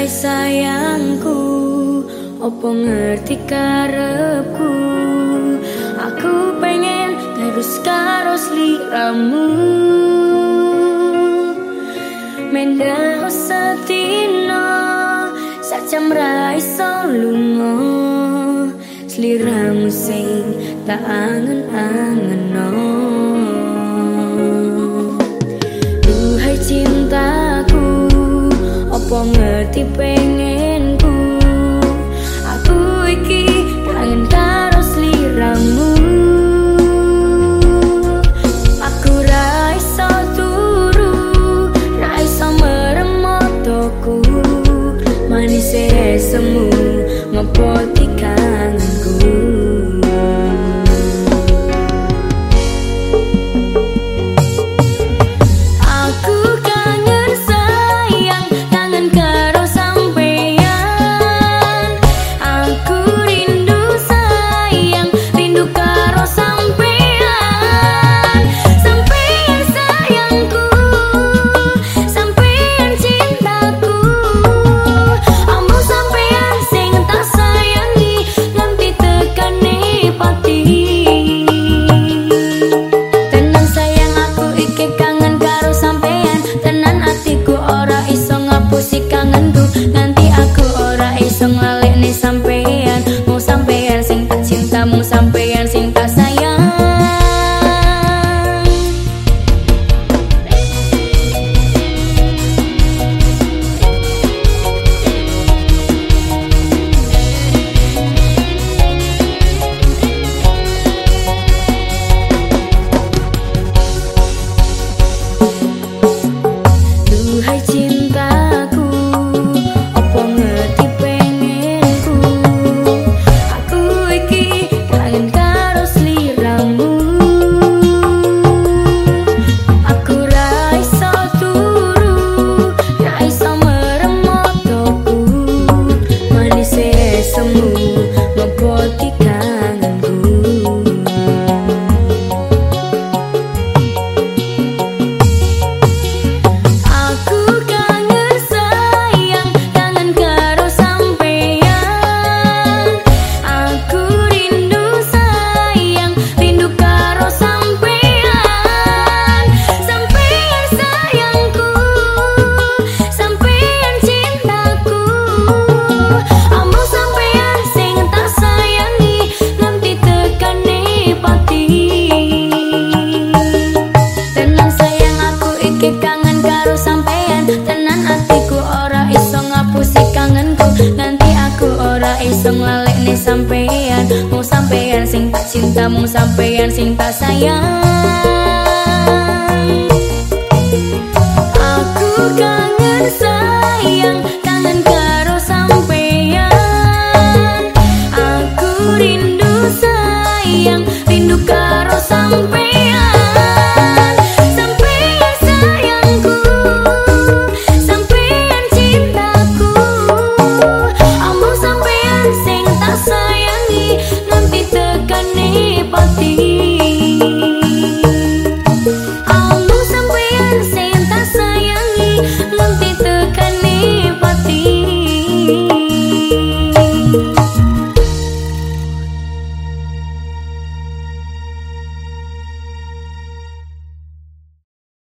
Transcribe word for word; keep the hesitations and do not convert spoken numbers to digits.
Duhai sayangku, opo ngerti karepku. Aku pengen terus karo sliramu, mendah setino sajam ra iso lunga. Sliramu sing tak angen-angeno. Duhai cintaku, opo ngerti pengenku. Aku iki kangen karo sliramu. Aku ra iso turu, ra iso merem mataku. Manise semu ngepoti kangenku. Aku kangen sayang, kangen karo sampeyan. Aku rindu sayang, rindu karo sampeyan. Sampeyan sayangku, sampeyan cintaku. Ambo sampeyan sing tak sayangi nganti tekane pati. Tenan sayang aku iki kangen karo sampeyan. Tenan atiku ora iso ngapusi kangenku. Nganti aku ora iso ngalekne sampeyan. Mau sampeyan sing tak cinta, mau sampeyan sing tak sayang. Duhai cintaku, opo ngerti pengenku. Aku iki kangen karo sliramu. Aku ra iso turu, ra iso merem mataku. Manise semu ngepoti kangenku. Aku kangen sayang, kangen karo sampeyan. Aku rindu sayang, rindu karo sampeyan. Sampeyan sayangku, sampeyan cintaku. Ambo sampeyan sing tak sayangi nganti tekane pati. Tenan sayang aku iki kangen karo sampeyan. Tenan atiku ora iso ngapusi kangenku. Nganti aku ora iso nglalekne sampeyan. Mau sampeyan sing tak cinta, mau sampeyan sing tak sayang.